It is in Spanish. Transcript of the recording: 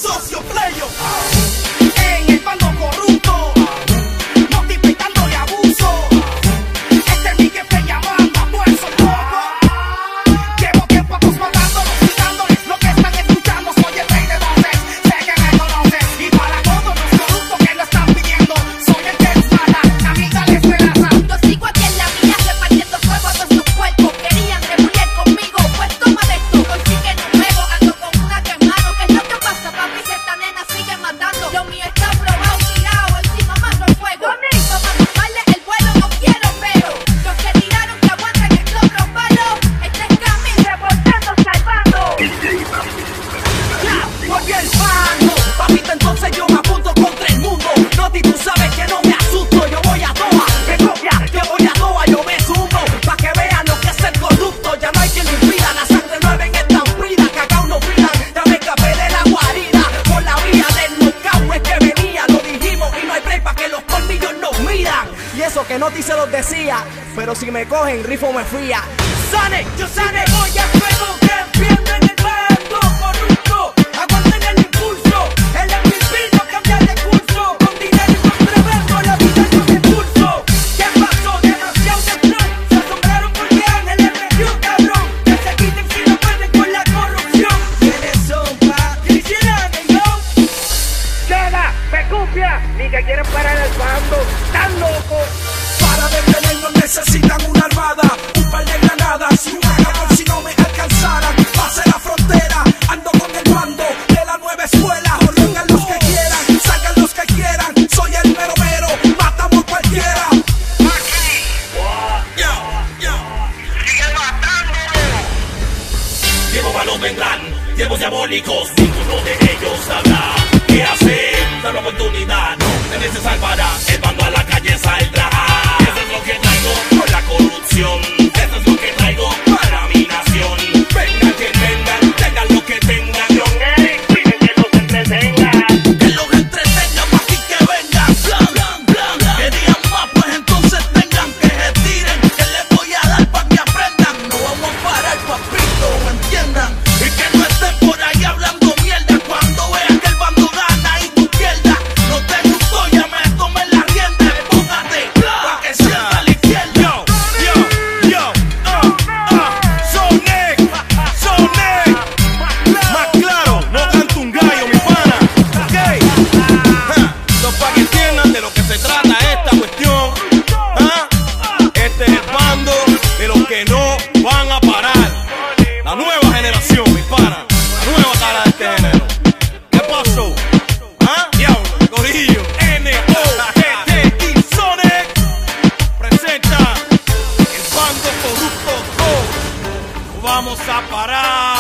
socio playo. En el bando corrupto, multiplicándole abuso. Este es mi jefe llamando, no es un poco. Llevo tiempo acostumbrándolos, citándoles lo que están escuchando. Soy el rey de voces, sé que me conoces. Y para todos los corruptos que lo están pidiendo, soy el que les mata, amiga les relaja. Yo sigo aquí en la mía repartiendo fuego a todos sus cuerpos. Querían rebuliar conmigo, pues toma de esto. Hoy sí que no juego, ando con una quemado. ¿Qué es lo que pasa, papi? Si esta nena sigue matando. Lo mío está probado, tirado, encima mando el fuego. Vamos a tomarle el vuelo, no quiero pero. Los que tiraron que aguanten estos palos. Este es Cami reportando, salvando. Ya, volví el bando, papita, entonces yo me apunto contra el mundo. Noti, tú sabes que no me asusto, yo voy a toa, me copia, que voy a toa, yo me sumo, pa' que vean lo que es ser corrupto, ya no hay quien lo impida, la sangre nueva en estampida, cacao no pidan, ya me escapé de la guarida, por la vía del knockout es que venía, lo dijimos y no hay break pa' que los colmillos nos miran, y eso que Noti se los decía, pero si me cogen, rifo me fría, sane, yo sane, voy a fuego que pierden el bando corrupto, aguanten el impulso, el MVP no cambia de curso, con dinero y con tremendo la vida yo me pulso. ¿Qué pasó? Demasiado de flow, se asombraron porque Ángel le metió cabrón, que se quiten si no pueden con la corrupción. ¿Quiénes son, pa? Quisieran, yo. Llega, me cupia, ni que quieren parar el bando, tan locos. Para detenernos necesitan una armada, un par de granadas y un AK por si no me alcanzaran. Pase la frontera, ando con el bando de la nueva escuela. Vengan los que quieran, salgan los que quieran. Soy el mero mero, matamos cualquiera. Sigue matándolo. Tiempos malos vendrán, tiempos diabólicos, ninguno de ellos sabrá qué hacer. Da la oportunidad, no nadie se salvará. El bando a la calle saldrá. Eso es lo que traigo por la corrupción. Eso es lo que traigo para mi nación. Vengan que vengan, tengan lo que tengan. John Eric, pide que los entretengan. Que los entretengan pa' aquí que vengan. Blan, blan, blan, blan. Querían más, pues entonces tengan que se tiren. Que les voy a dar pa' que aprendan. No vamos a parar, papito, ¿me entiendan? Y que no estén por ahí hablando mierda. Cuando vean que el bando gana y tú pierdas. No te gustó, ya me tomé la rienda. Póngate pa' que sienta la izquierda. Sonic, más claro, no canto un gallo, mi pana. Ok, no pa' que entiendan de lo que se trata esta cuestión. Este es el bando de los que no van a parar. La nueva generación, mi pana. La nueva cara de este género. ¿Qué pasó? Diablo, corillo. N-O-T-T y Sonic presenta el bando corrupto 2. No vamos a parar.